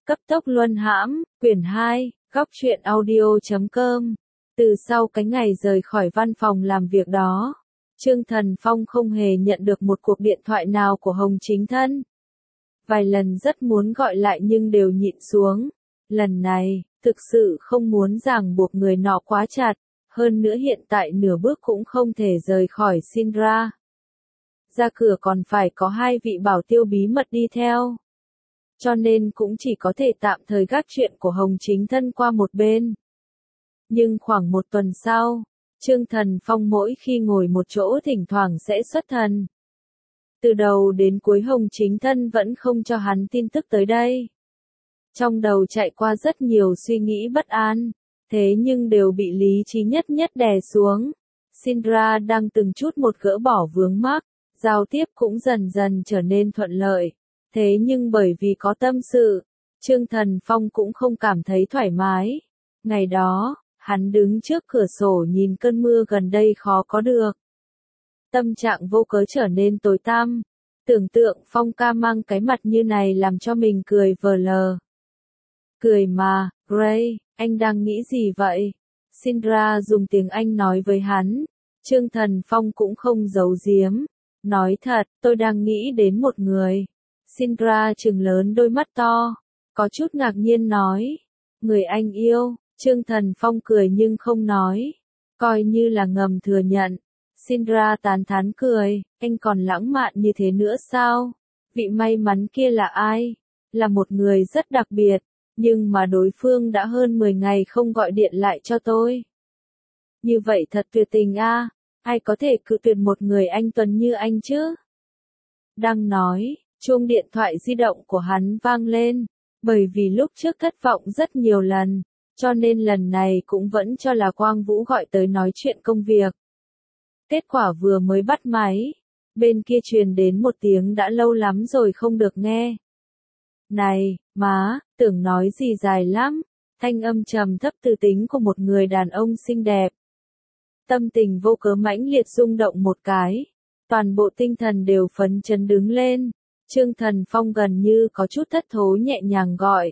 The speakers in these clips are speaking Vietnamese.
Cấp tốc luân hãm, quyển 2, góc truyện audio.com. Từ sau cái ngày rời khỏi văn phòng làm việc đó, Trương Thần Phong không hề nhận được một cuộc điện thoại nào của Hồng Chính Thân. Vài lần rất muốn gọi lại nhưng đều nhịn xuống. Lần này, thực sự không muốn ràng buộc người nọ quá chặt, hơn nữa hiện tại nửa bước cũng không thể rời khỏi Sindra. Ra cửa còn phải có 2 vị bảo tiêu bí mật đi theo. Cho nên cũng chỉ có thể tạm thời gác chuyện của Hồng Chính Thân qua một bên. Nhưng khoảng 1 tuần sau, Trương Thần Phong mỗi khi ngồi một chỗ thỉnh thoảng sẽ xuất thần. Từ đầu đến cuối Hồng Chính Thân vẫn không cho hắn tin tức tới đây. Trong đầu chạy qua rất nhiều suy nghĩ bất an, thế nhưng đều bị lý trí nhất đè xuống. Sindra đang từng chút một gỡ bỏ vướng mắc, giao tiếp cũng dần dần trở nên thuận lợi. Thế nhưng bởi vì có tâm sự, Trương Thần Phong cũng không cảm thấy thoải mái. Ngày đó, hắn đứng trước cửa sổ nhìn cơn mưa gần đây khó có được. Tâm trạng vô cớ trở nên tối tăm. Tưởng tượng Phong ca mang cái mặt như này làm cho mình cười vờ lờ. Cười mà, Gray, anh đang nghĩ gì vậy? Sindra dùng tiếng Anh nói với hắn. Trương Thần Phong cũng không giấu giếm. Nói thật, tôi đang nghĩ đến một người. Sindra trừng lớn đôi mắt to, có chút ngạc nhiên nói. Người anh yêu. Trương Thần Phong cười nhưng không nói. Coi như là ngầm thừa nhận. Sindra tán thán cười. Anh còn lãng mạn như thế nữa sao? Vị may mắn kia là ai? Là một người rất đặc biệt. Nhưng mà đối phương đã hơn 10 ngày không gọi điện lại cho tôi. Như vậy thật tuyệt tình a. Ai có thể cự tuyệt một người anh tuấn như anh chứ? Đang nói, chuông điện thoại di động của hắn vang lên. Bởi vì lúc trước thất vọng rất nhiều lần, cho nên lần này cũng vẫn cho là Quang Vũ gọi tới nói chuyện công việc. Kết quả vừa mới bắt máy, bên kia truyền đến một tiếng đã lâu lắm rồi không được nghe. Này, má, tưởng nói gì dài lắm, thanh âm trầm thấp từ tính của một người đàn ông xinh đẹp. Tâm tình vô cớ mãnh liệt rung động một cái, toàn bộ tinh thần đều phấn chấn đứng lên. Trương Thần Phong gần như có chút thất thố nhẹ nhàng gọi.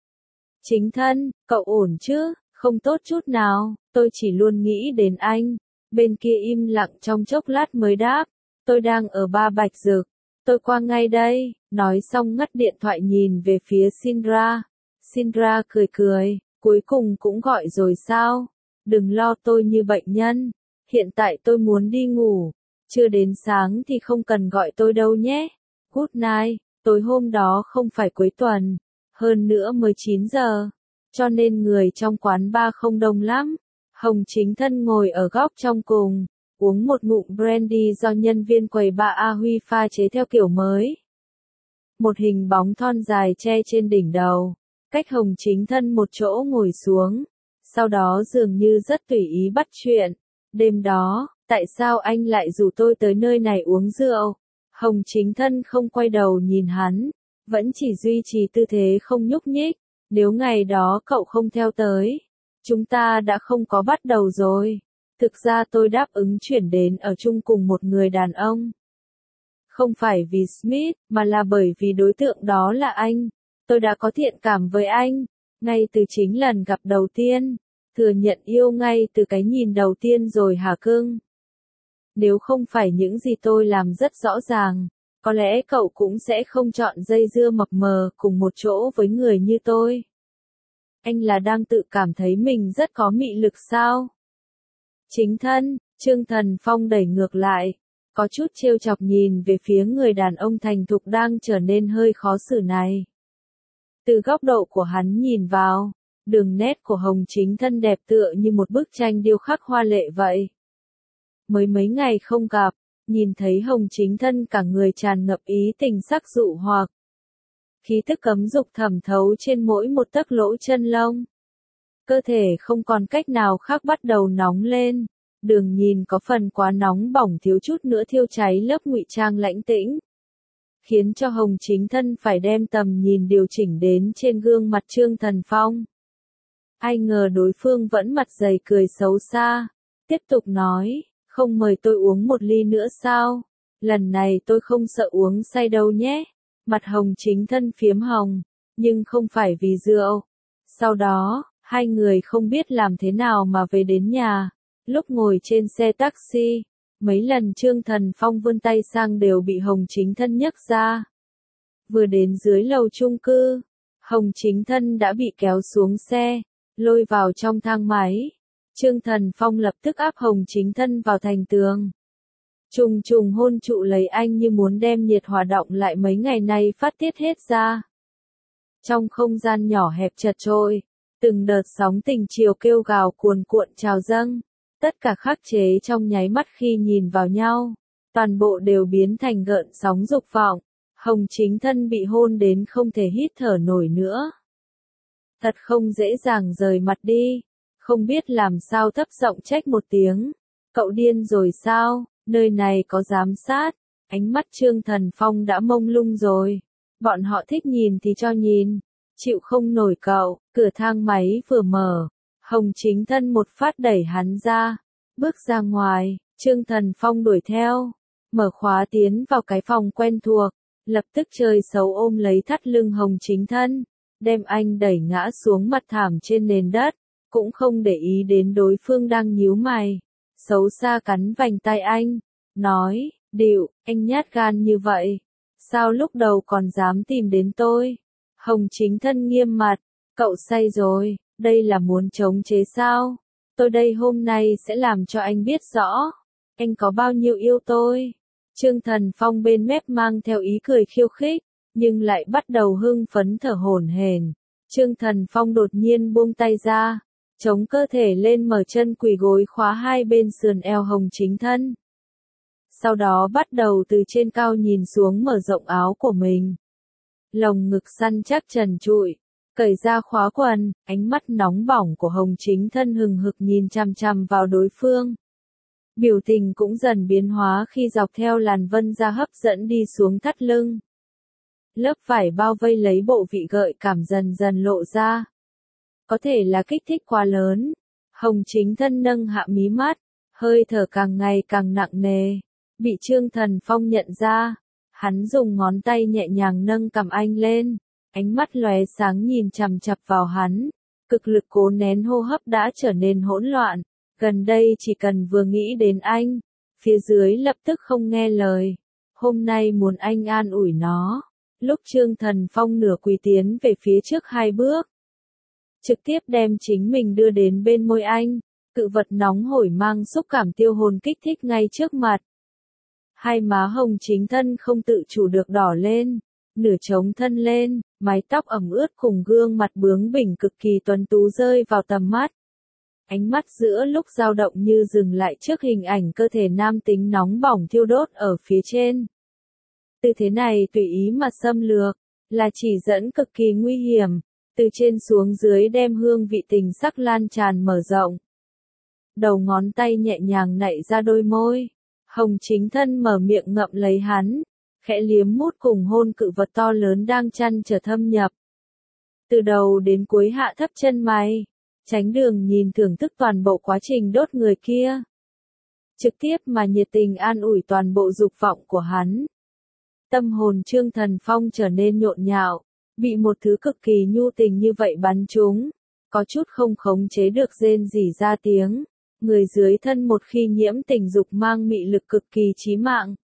Chính Thân, cậu ổn chứ? Không tốt chút nào, tôi chỉ luôn nghĩ đến anh. Bên kia im lặng trong chốc lát mới đáp. Tôi đang ở Ba Bạch Dực. Tôi qua ngay đây. Nói xong ngắt điện thoại nhìn về phía Sindra. Sindra cười cười. Cuối cùng cũng gọi rồi sao? Đừng lo tôi như bệnh nhân. Hiện tại tôi muốn đi ngủ. Chưa đến sáng thì không cần gọi tôi đâu nhé. Good night. Tối hôm đó không phải cuối tuần. Hơn nữa mới 9 giờ. Cho nên người trong quán bar không đông lắm. Hồng Chính Thân ngồi ở góc trong cùng, uống một ngụm brandy do nhân viên quầy bar A Huy pha chế theo kiểu mới. Một hình bóng thon dài che trên đỉnh đầu, cách Hồng Chính Thân một chỗ ngồi xuống, sau đó dường như rất tùy ý bắt chuyện. Đêm đó, tại sao anh lại rủ tôi tới nơi này uống rượu? Hồng Chính Thân không quay đầu nhìn hắn, vẫn chỉ duy trì tư thế không nhúc nhích. Nếu ngày đó cậu không theo tới, chúng ta đã không có bắt đầu rồi. Thực ra tôi đáp ứng chuyển đến ở chung cùng một người đàn ông. Không phải vì Smith, mà là bởi vì đối tượng đó là anh. Tôi đã có thiện cảm với anh, ngay từ chính lần gặp đầu tiên. Thừa nhận yêu ngay từ cái nhìn đầu tiên rồi hả cưng? Nếu không phải những gì tôi làm rất rõ ràng, có lẽ cậu cũng sẽ không chọn dây dưa mập mờ cùng một chỗ với người như tôi. Anh là đang tự cảm thấy mình rất có mị lực sao? Chính Thân, Trương Thần Phong đẩy ngược lại, có chút trêu chọc nhìn về phía người đàn ông thành thục đang trở nên hơi khó xử này. Từ góc độ của hắn nhìn vào, đường nét của Hồng Chính Thân đẹp tựa như một bức tranh điêu khắc hoa lệ vậy. Mới mấy ngày không gặp, nhìn thấy Hồng Chính Thân cả người tràn ngập ý tình sắc dụ hoặc. Khí tức cấm dục thẩm thấu trên mỗi một tấc lỗ chân lông. Cơ thể không còn cách nào khác bắt đầu nóng lên, đường nhìn có phần quá nóng bỏng thiếu chút nữa thiêu cháy lớp ngụy trang lãnh tĩnh. Khiến cho Hồng Chính Thân phải đem tầm nhìn điều chỉnh đến trên gương mặt Trương Thần Phong. Ai ngờ đối phương vẫn mặt dày cười xấu xa, tiếp tục nói, không mời tôi uống một ly nữa sao? Lần này tôi không sợ uống say đâu nhé. Mặt Hồng Chính Thân phiếm hồng, nhưng không phải vì rượu. Sau đó, hai người không biết làm thế nào mà về đến nhà. Lúc ngồi trên xe taxi, mấy lần Trương Thần Phong vươn tay sang đều bị Hồng Chính Thân nhấc ra. Vừa đến dưới lầu chung cư, Hồng Chính Thân đã bị kéo xuống xe, lôi vào trong thang máy. Trương Thần Phong lập tức áp Hồng Chính Thân vào thành tường. Trùng trùng hôn trụ lấy anh như muốn đem nhiệt hòa động lại mấy ngày nay phát tiết hết ra. Trong không gian nhỏ hẹp chật chội, từng đợt sóng tình chiều kêu gào cuồn cuộn trào dâng, tất cả khắc chế trong nháy mắt khi nhìn vào nhau, toàn bộ đều biến thành gợn sóng dục vọng. Hồng Chính Thân bị hôn đến không thể hít thở nổi nữa. Thật không dễ dàng rời mặt đi, không biết làm sao thấp giọng trách một tiếng. Cậu điên rồi sao, nơi này có giám sát. Ánh mắt Trương Thần Phong đã mông lung rồi. Bọn họ thích nhìn thì cho nhìn, chịu không nổi cậu. Cửa thang máy vừa mở, Hồng Chính Thân một phát đẩy hắn ra, bước ra ngoài. Trương Thần Phong đuổi theo, mở khóa tiến vào cái phòng quen thuộc, lập tức chơi xấu ôm lấy thắt lưng Hồng Chính Thân, đem anh đẩy ngã xuống mặt thảm trên nền đất, cũng không để ý đến đối phương đang nhíu mày, xấu xa cắn vành tai anh, nói, Điệu, anh nhát gan như vậy, sao lúc đầu còn dám tìm đến tôi? Hồng Chính Thân nghiêm mặt, cậu say rồi, đây là muốn chống chế sao? Tôi đây hôm nay sẽ làm cho anh biết rõ, anh có bao nhiêu yêu tôi. Trương Thần Phong bên mép mang theo ý cười khiêu khích, nhưng lại bắt đầu hưng phấn thở hổn hển. Trương Thần Phong đột nhiên buông tay ra, chống cơ thể lên mở chân quỳ gối khóa hai bên sườn eo Hồng Chính Thân. Sau đó bắt đầu từ trên cao nhìn xuống mở rộng áo của mình. Lồng ngực săn chắc trần trụi, cởi ra khóa quần, ánh mắt nóng bỏng của Hồng Chính Thân hừng hực nhìn chằm chằm vào đối phương. Biểu tình cũng dần biến hóa khi dọc theo làn vân da hấp dẫn đi xuống thắt lưng. Lớp vải bao vây lấy bộ vị gợi cảm dần dần lộ ra. Có thể là kích thích quá lớn. Hồng Chính Thân nâng hạ mí mắt, hơi thở càng ngày càng nặng nề. Bị Trương Thần Phong nhận ra, hắn dùng ngón tay nhẹ nhàng nâng cằm anh lên, ánh mắt lóe sáng nhìn chằm chằm vào hắn. Cực lực cố nén hô hấp đã trở nên hỗn loạn. Gần đây chỉ cần vừa nghĩ đến anh, phía dưới lập tức không nghe lời. Hôm nay muốn anh an ủi nó. Lúc Trương Thần Phong nửa quỳ tiến về phía trước hai bước, trực tiếp đem chính mình đưa đến bên môi anh, cự vật nóng hổi mang xúc cảm tiêu hồn kích thích ngay trước mặt. Hai má Hồng Chính Thân không tự chủ được đỏ lên, nửa chống thân lên, mái tóc ẩm ướt cùng gương mặt bướng bỉnh cực kỳ tuấn tú rơi vào tầm mắt. Ánh mắt giữa lúc dao động như dừng lại trước hình ảnh cơ thể nam tính nóng bỏng thiêu đốt ở phía trên. Tư thế này tùy ý mà xâm lược, là chỉ dẫn cực kỳ nguy hiểm, từ trên xuống dưới đem hương vị tình sắc lan tràn mở rộng. Đầu ngón tay nhẹ nhàng nạy ra đôi môi, Hồng Chính Thân mở miệng ngậm lấy hắn, khẽ liếm mút cùng hôn cự vật to lớn đang chăn trở thâm nhập. Từ đầu đến cuối hạ thấp chân mày, tránh đường nhìn thưởng thức toàn bộ quá trình đốt người kia. Trực tiếp mà nhiệt tình an ủi toàn bộ dục vọng của hắn. Tâm hồn Trương Thần Phong trở nên nhộn nhạo, bị một thứ cực kỳ nhu tình như vậy bắn trúng, có chút không khống chế được rên rỉ ra tiếng. Người dưới thân một khi nhiễm tình dục mang mị lực cực kỳ chí mạng.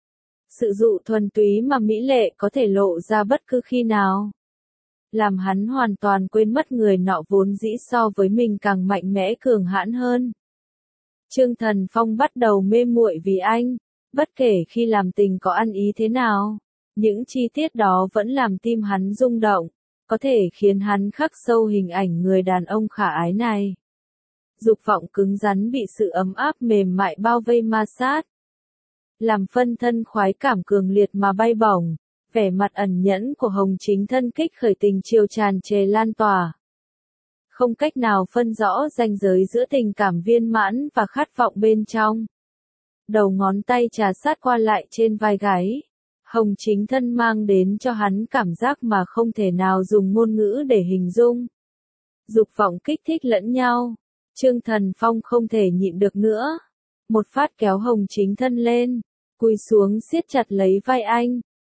Sự dụ thuần túy mà mỹ lệ có thể lộ ra bất cứ khi nào. Làm hắn hoàn toàn quên mất người nọ vốn dĩ so với mình càng mạnh mẽ cường hãn hơn. Trương Thần Phong bắt đầu mê muội vì anh, bất kể khi làm tình có ăn ý thế nào, những chi tiết đó vẫn làm tim hắn rung động, có thể khiến hắn khắc sâu hình ảnh người đàn ông khả ái này. Dục vọng cứng rắn bị sự ấm áp mềm mại bao vây ma sát. Làm phân thân khoái cảm cường liệt mà bay bổng, vẻ mặt ẩn nhẫn của Hồng Chính Thân kích khởi tình chiều tràn trề lan tỏa. Không cách nào phân rõ ranh giới giữa tình cảm viên mãn và khát vọng bên trong. Đầu ngón tay trà sát qua lại trên vai gáy. Hồng Chính Thân mang đến cho hắn cảm giác mà không thể nào dùng ngôn ngữ để hình dung. Dục vọng kích thích lẫn nhau. Trương Thần Phong không thể nhịn được nữa. Một phát kéo Hồng Chính Thân lên, cúi xuống siết chặt lấy vai anh,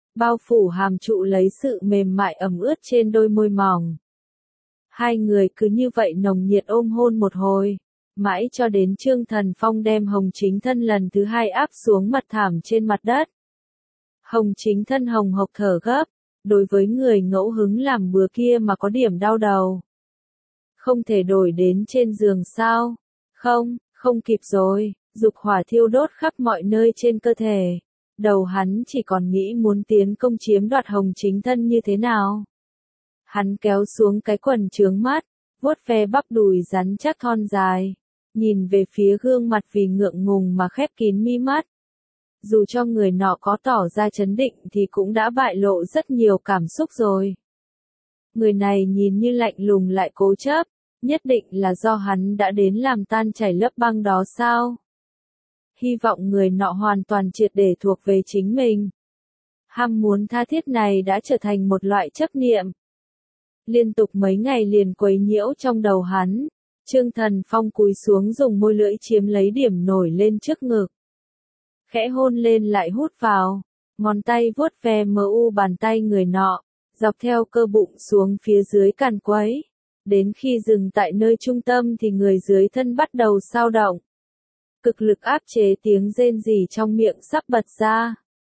bao phủ hàm trụ lấy sự mềm mại ẩm ướt trên đôi môi mỏng. Hai người cứ như vậy nồng nhiệt ôm hôn một hồi, mãi cho đến Trương Thần Phong đem Hồng Chính Thân lần thứ hai áp xuống mặt thảm trên mặt đất. Hồng Chính Thân hồng hộc thở gấp, đối với người ngẫu hứng làm bừa kia mà có điểm đau đầu. Không thể đổi đến trên giường sao? Không, không kịp rồi, dục hỏa thiêu đốt khắp mọi nơi trên cơ thể. Đầu hắn chỉ còn nghĩ muốn tiến công chiếm đoạt Hồng Chính Thân như thế nào. Hắn kéo xuống cái quần trướng mắt, vuốt ve bắp đùi rắn chắc thon dài, nhìn về phía gương mặt vì ngượng ngùng mà khép kín mi mắt. Dù cho người nọ có tỏ ra chấn định thì cũng đã bại lộ rất nhiều cảm xúc rồi. Người này nhìn như lạnh lùng lại cố chấp, nhất định là do hắn đã đến làm tan chảy lớp băng đó sao? Hy vọng người nọ hoàn toàn triệt để thuộc về chính mình. Ham muốn tha thiết này đã trở thành một loại chấp niệm. Liên tục mấy ngày liền quấy nhiễu trong đầu hắn, Trương Thần Phong cúi xuống dùng môi lưỡi chiếm lấy điểm nổi lên trước ngực. Khẽ hôn lên lại hút vào, ngón tay vuốt ve mờ u bàn tay người nọ, dọc theo cơ bụng xuống phía dưới càn quấy. Đến khi dừng tại nơi trung tâm thì người dưới thân bắt đầu xao động. Cực lực áp chế tiếng rên rỉ trong miệng sắp bật ra.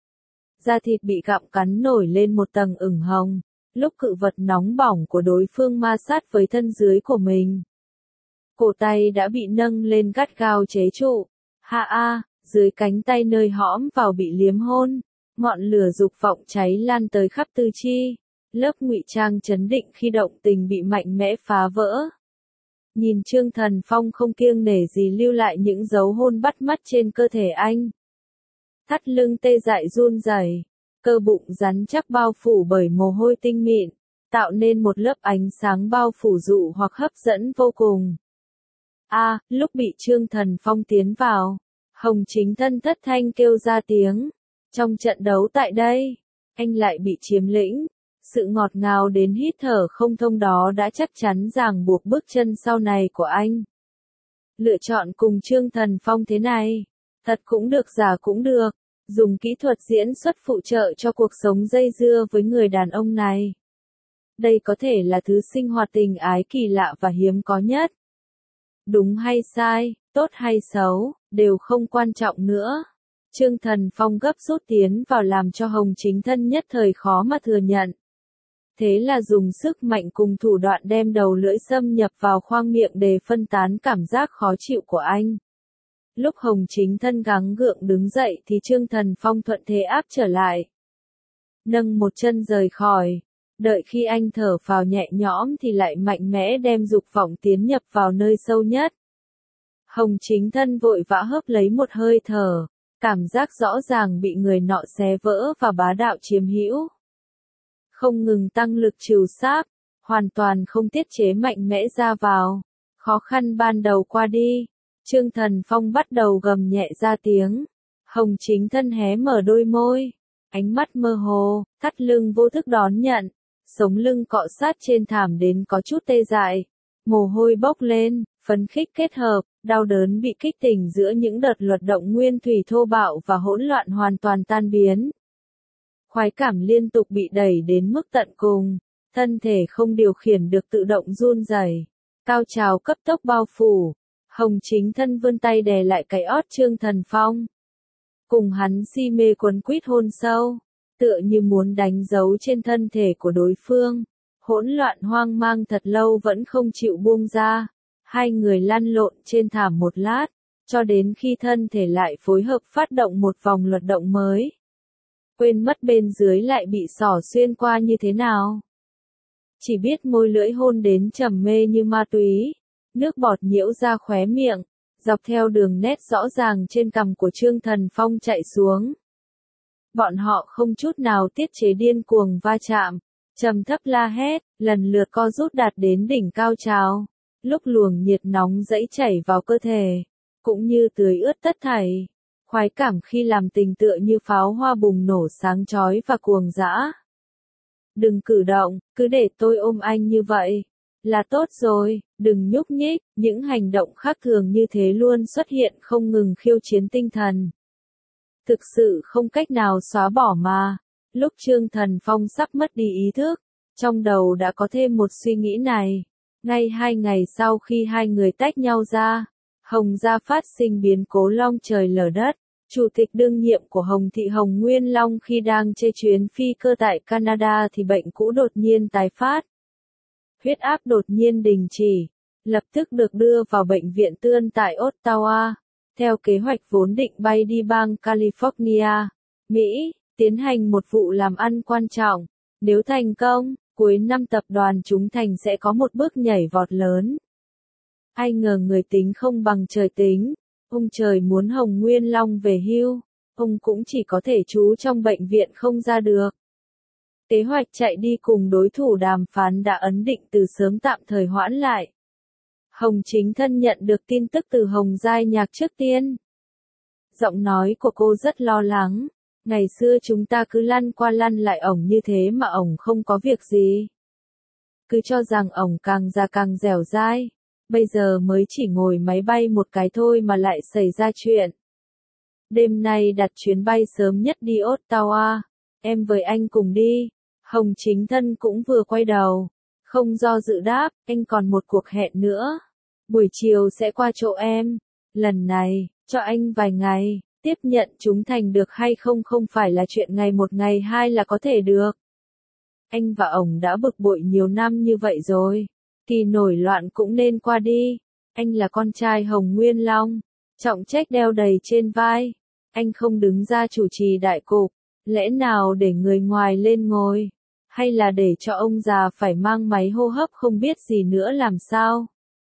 Da thịt bị gặm cắn nổi lên một tầng ửng hồng, lúc cự vật nóng bỏng của đối phương ma sát với thân dưới của mình. Cổ tay đã bị nâng lên gắt gao chế trụ. Dưới cánh tay nơi hõm vào bị liếm hôn, ngọn lửa dục vọng cháy lan tới khắp tứ chi. Lớp ngụy trang trấn định khi động tình bị mạnh mẽ phá vỡ. Nhìn Trương Thần Phong không kiêng nể gì lưu lại những dấu hôn bắt mắt trên cơ thể anh. Thắt lưng tê dại run rẩy, cơ bụng rắn chắc bao phủ bởi mồ hôi tinh mịn, tạo nên một lớp ánh sáng bao phủ dụ hoặc hấp dẫn vô cùng. Lúc bị Trương Thần Phong tiến vào, Hồng Chính Thân thất thanh kêu ra tiếng. Trong trận đấu tại đây, anh lại bị chiếm lĩnh. Sự ngọt ngào đến hít thở không thông đó đã chắc chắn ràng buộc bước chân sau này của anh. Lựa chọn cùng Trương Thần Phong thế này, thật cũng được giả cũng được, dùng kỹ thuật diễn xuất phụ trợ cho cuộc sống dây dưa với người đàn ông này. Đây có thể là thứ sinh hoạt tình ái kỳ lạ và hiếm có nhất. Đúng hay sai, tốt hay xấu, đều không quan trọng nữa. Trương Thần Phong gấp rút tiến vào làm cho Hồng Chính Thân nhất thời khó mà thừa nhận. Thế là dùng sức mạnh cùng thủ đoạn đem đầu lưỡi xâm nhập vào khoang miệng để phân tán cảm giác khó chịu của anh. Lúc Hồng Chính Thân gắng gượng đứng dậy thì Trương Thần Phong thuận thế áp trở lại. Nâng một chân rời khỏi, đợi khi anh thở phào nhẹ nhõm thì lại mạnh mẽ đem dục vọng tiến nhập vào nơi sâu nhất. Hồng Chính Thân vội vã hớp lấy một hơi thở, cảm giác rõ ràng bị người nọ xé vỡ và bá đạo chiếm hữu. Không ngừng tăng lực trừ sáp, hoàn toàn không tiết chế mạnh mẽ ra vào. Khó khăn ban đầu qua đi, Trương Thần Phong bắt đầu gầm nhẹ ra tiếng. Hồng Chính Thân hé mở đôi môi, ánh mắt mơ hồ, thắt lưng vô thức đón nhận, sống lưng cọ sát trên thảm đến có chút tê dại. Mồ hôi bốc lên, phấn khích kết hợp, đau đớn bị kích tỉnh giữa những đợt luật động nguyên thủy thô bạo và hỗn loạn hoàn toàn tan biến. Khoái cảm liên tục bị đẩy đến mức tận cùng, thân thể không điều khiển được tự động run rẩy, cao trào cấp tốc bao phủ. Hồng Chính Thân vươn tay đè lại cái ót Trương Thần Phong. Cùng hắn si mê quấn quýt hôn sâu, tựa như muốn đánh dấu trên thân thể của đối phương. Hỗn loạn hoang mang thật lâu vẫn không chịu buông ra. Hai người lăn lộn trên thảm một lát, cho đến khi thân thể lại phối hợp phát động một vòng luật động mới. Quên mất bên dưới lại bị xỏ xuyên qua như thế nào. Chỉ biết môi lưỡi hôn đến trầm mê như ma túy. Nước bọt nhiễu ra khóe miệng, dọc theo đường nét rõ ràng trên cằm của Trương Thần Phong chạy xuống. Bọn họ không chút nào tiết chế điên cuồng va chạm, trầm thấp la hét, lần lượt co rút đạt đến đỉnh cao trào. Lúc luồng nhiệt nóng dẫy chảy vào cơ thể, cũng như tưới ướt tất thảy. Khoái cảm khi làm tình tựa như pháo hoa bùng nổ sáng chói và cuồng dã. Đừng cử động, cứ để tôi ôm anh như vậy là tốt rồi, đừng nhúc nhích. Những hành động khác thường như thế luôn xuất hiện không ngừng khiêu chiến tinh thần. Thực sự không cách nào xóa bỏ mà. Lúc Trương Thần Phong sắp mất đi ý thức, trong đầu đã có thêm một suy nghĩ này. Ngay 2 ngày sau khi hai người tách nhau ra, Hồng gia phát sinh biến cố long trời lở đất. Chủ tịch đương nhiệm của Hồng Thị Hồng Nguyên Long khi đang chơi chuyến phi cơ tại Canada thì bệnh cũ đột nhiên tái phát. Huyết áp đột nhiên đình chỉ, lập tức được đưa vào bệnh viện Tươn tại Ottawa. Theo kế hoạch vốn định bay đi bang California, Mỹ, tiến hành một vụ làm ăn quan trọng. Nếu thành công, cuối năm tập đoàn Chúng Thành sẽ có một bước nhảy vọt lớn. Ai ngờ người tính không bằng trời tính. Ông trời muốn Hồng Nguyên Long về hưu, ông cũng chỉ có thể trú trong bệnh viện không ra được. Kế hoạch chạy đi cùng đối thủ đàm phán đã ấn định từ sớm tạm thời hoãn lại. Hồng Chính Thân nhận được tin tức từ Hồng Giai Nhạc trước tiên. Giọng nói của cô rất lo lắng. Ngày xưa chúng ta cứ lăn qua lăn lại ổng như thế mà ổng không có việc gì. Cứ cho rằng ổng càng già càng dẻo dai. Bây giờ mới chỉ ngồi máy bay một cái thôi mà lại xảy ra chuyện. Đêm nay đặt chuyến bay sớm nhất đi Ottawa. Em với anh cùng đi. Hồng Chính Thân cũng vừa quay đầu. Không do dự đáp, anh còn một cuộc hẹn nữa. Buổi chiều sẽ qua chỗ em. Lần này, cho anh vài ngày. Tiếp nhận Chúng Thành được hay không không phải là chuyện ngày một ngày hai là có thể được. Anh và ổng đã bực bội nhiều năm như vậy rồi. Kỳ nổi loạn cũng nên qua đi. Anh là con trai Hồng Nguyên Long. Trọng trách đeo đầy trên vai. Anh không đứng ra chủ trì đại cục. Lẽ nào để người ngoài lên ngồi? Hay là để cho ông già phải mang máy hô hấp không biết gì nữa làm sao?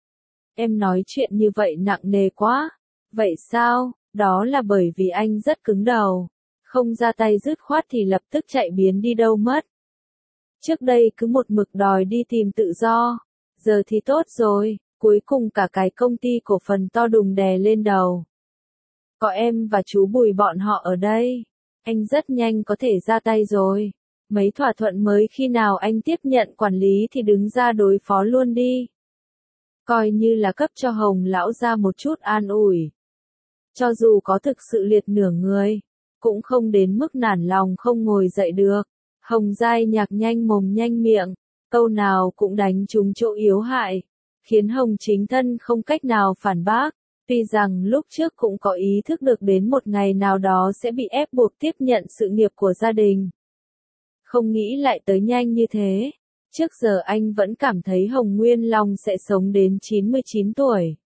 Em nói chuyện như vậy nặng nề quá. Vậy sao? Đó là bởi vì anh rất cứng đầu. Không ra tay dứt khoát thì lập tức chạy biến đi đâu mất. Trước đây cứ một mực đòi đi tìm tự do. Giờ thì tốt rồi, cuối cùng cả cái công ty cổ phần to đùng đè lên đầu. Có em và chú Bùi bọn họ ở đây. Anh rất nhanh có thể ra tay rồi. Mấy thỏa thuận mới khi nào anh tiếp nhận quản lý thì đứng ra đối phó luôn đi. Coi như là cấp cho Hồng lão ra một chút an ủi. Cho dù có thực sự liệt nửa người, cũng không đến mức nản lòng không ngồi dậy được. Hồng Giai Nhạc nhanh mồm nhanh miệng, câu nào cũng đánh trúng chỗ yếu hại, khiến Hồng Chính Thân không cách nào phản bác. Tuy rằng lúc trước cũng có ý thức được đến một ngày nào đó sẽ bị ép buộc tiếp nhận sự nghiệp của gia đình. Không nghĩ lại tới nhanh như thế. Trước giờ anh vẫn cảm thấy Hồng Nguyên Long sẽ sống đến 99 tuổi.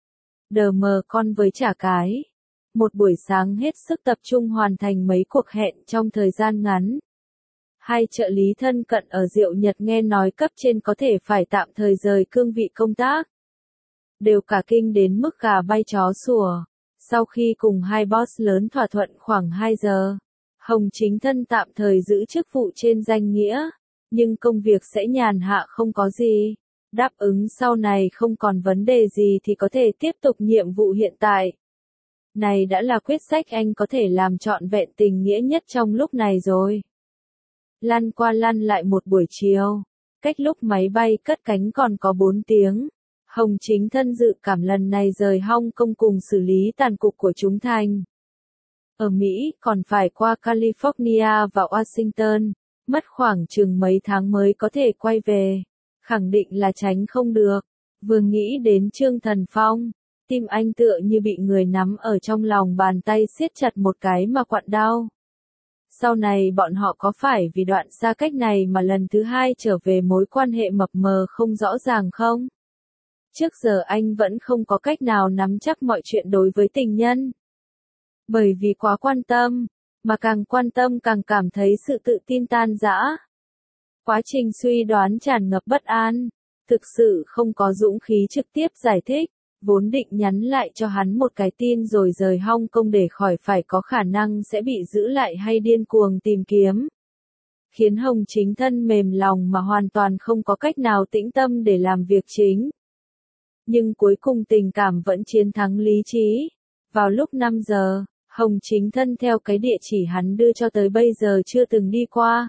Đờ mờ con với chả cái. Một buổi sáng hết sức tập trung hoàn thành mấy cuộc hẹn trong thời gian ngắn. Hai trợ lý thân cận ở Diệu Nhật nghe nói cấp trên có thể phải tạm thời rời cương vị công tác. Đều cả kinh đến mức gà bay chó sủa. Sau khi cùng hai boss lớn thỏa thuận khoảng 2 giờ, Hồng Chính Thân tạm thời giữ chức vụ trên danh nghĩa, nhưng công việc sẽ nhàn hạ không có gì. Đáp ứng sau này không còn vấn đề gì thì có thể tiếp tục nhiệm vụ hiện tại. Này đã là quyết sách anh có thể làm trọn vẹn tình nghĩa nhất trong lúc này rồi. Lăn qua lăn lại một buổi chiều, cách lúc máy bay cất cánh còn có 4 tiếng. Hồng Chính Thân dự cảm lần này rời Hong Kong cùng xử lý tàn cục của Chúng Thành. Ở Mỹ còn phải qua California và Washington, mất khoảng chừng mấy tháng mới có thể quay về. Khẳng định là tránh không được. Vừa nghĩ đến Trương Thần Phong, tim anh tựa như bị người nắm ở trong lòng bàn tay siết chặt một cái mà quặn đau. Sau này bọn họ có phải vì đoạn xa cách này mà lần thứ hai trở về mối quan hệ mập mờ không rõ ràng không? Trước giờ anh vẫn không có cách nào nắm chắc mọi chuyện đối với tình nhân. Bởi vì quá quan tâm, mà càng quan tâm càng cảm thấy sự tự tin tan rã. Quá trình suy đoán tràn ngập bất an, thực sự không có dũng khí trực tiếp giải thích, vốn định nhắn lại cho hắn một cái tin rồi rời Hong Kong để khỏi phải có khả năng sẽ bị giữ lại hay điên cuồng tìm kiếm. Khiến Hồng Chính Thân mềm lòng mà hoàn toàn không có cách nào tĩnh tâm để làm việc chính. Nhưng cuối cùng tình cảm vẫn chiến thắng lý trí. Vào lúc 5 giờ, Hồng Chính Thân theo cái địa chỉ hắn đưa cho tới bây giờ chưa từng đi qua.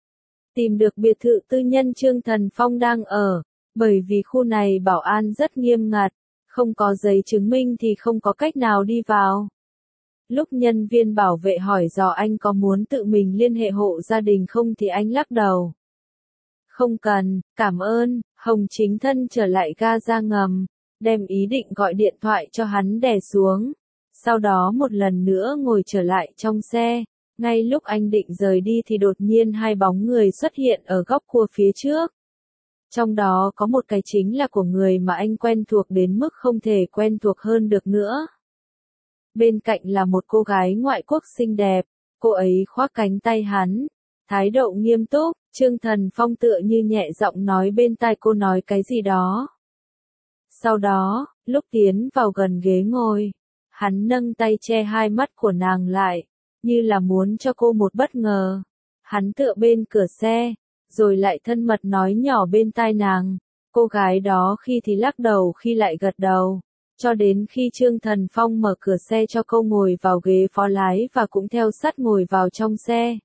Tìm được biệt thự tư nhân Trương Thần Phong đang ở, bởi vì khu này bảo an rất nghiêm ngặt, không có giấy chứng minh thì không có cách nào đi vào. Lúc nhân viên bảo vệ hỏi dò anh có muốn tự mình liên hệ hộ gia đình không thì anh lắc đầu. Không cần, cảm ơn. Hồng Chính Thân trở lại ga ra ngầm, đem ý định gọi điện thoại cho hắn đè xuống. Sau đó một lần nữa ngồi trở lại trong xe. Ngay lúc anh định rời đi thì đột nhiên hai bóng người xuất hiện ở góc cua phía trước. Trong đó có một cái chính là của người mà anh quen thuộc đến mức không thể quen thuộc hơn được nữa. Bên cạnh là một cô gái ngoại quốc xinh đẹp, cô ấy khoác cánh tay hắn, thái độ nghiêm túc. Trương Thần Phong tựa như nhẹ giọng nói bên tai cô nói cái gì đó. Sau đó, lúc tiến vào gần ghế ngồi, hắn nâng tay che hai mắt của nàng lại, như là muốn cho cô một bất ngờ. Hắn tựa bên cửa xe, rồi lại thân mật nói nhỏ bên tai nàng. Cô gái đó khi thì lắc đầu khi lại gật đầu, cho đến khi Trương Thần Phong mở cửa xe cho cô ngồi vào ghế phó lái và cũng theo sát ngồi vào trong xe.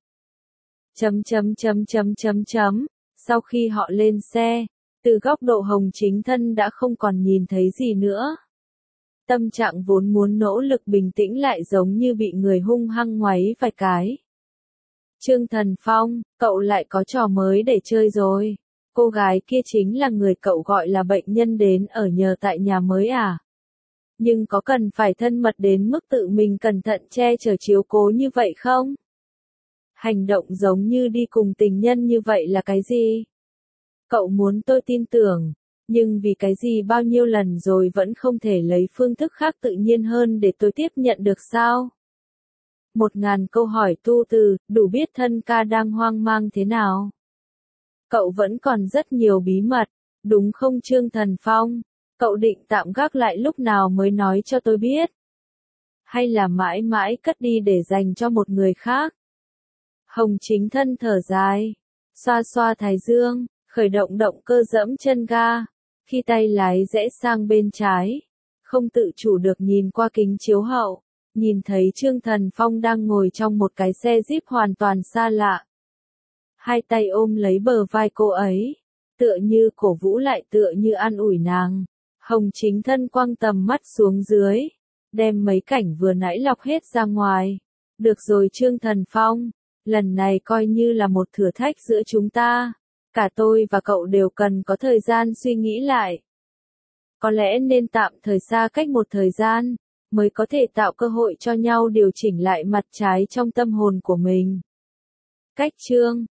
Sau khi họ lên xe, từ góc độ Hồng Chính Thân đã không còn nhìn thấy gì nữa. Tâm trạng vốn muốn nỗ lực bình tĩnh lại giống như bị người hung hăng ngoáy vài cái. Trương Thần Phong, cậu lại có trò mới để chơi rồi. Cô gái kia chính là người cậu gọi là bệnh nhân đến ở nhờ tại nhà mới à? Nhưng có cần phải thân mật đến mức tự mình cẩn thận che chở chiếu cố như vậy không? Hành động giống như đi cùng tình nhân như vậy là cái gì? Cậu muốn tôi tin tưởng, nhưng vì cái gì bao nhiêu lần rồi vẫn không thể lấy phương thức khác tự nhiên hơn để tôi tiếp nhận được sao? 1000 câu hỏi tu từ, đủ biết thân ca đang hoang mang thế nào. Cậu vẫn còn rất nhiều bí mật, đúng không Trương Thần Phong? Cậu định tạm gác lại lúc nào mới nói cho tôi biết? Hay là mãi mãi cất đi để dành cho một người khác? Hồng Chính Thân thở dài, xoa xoa thái dương, khởi động động cơ dẫm chân ga. Khi tay lái rẽ sang bên trái, không tự chủ được nhìn qua kính chiếu hậu, nhìn thấy Trương Thần Phong đang ngồi trong một cái xe Jeep hoàn toàn xa lạ. Hai tay ôm lấy bờ vai cô ấy, tựa như cổ vũ lại tựa như an ủi nàng. Hồng Chính Thân quăng tầm mắt xuống dưới, đem mấy cảnh vừa nãy lọc hết ra ngoài. Được rồi Trương Thần Phong, lần này coi như là một thử thách giữa chúng ta. Cả tôi và cậu đều cần có thời gian suy nghĩ lại. Có lẽ nên tạm thời xa cách một thời gian, mới có thể tạo cơ hội cho nhau điều chỉnh lại mặt trái trong tâm hồn của mình. Cách chương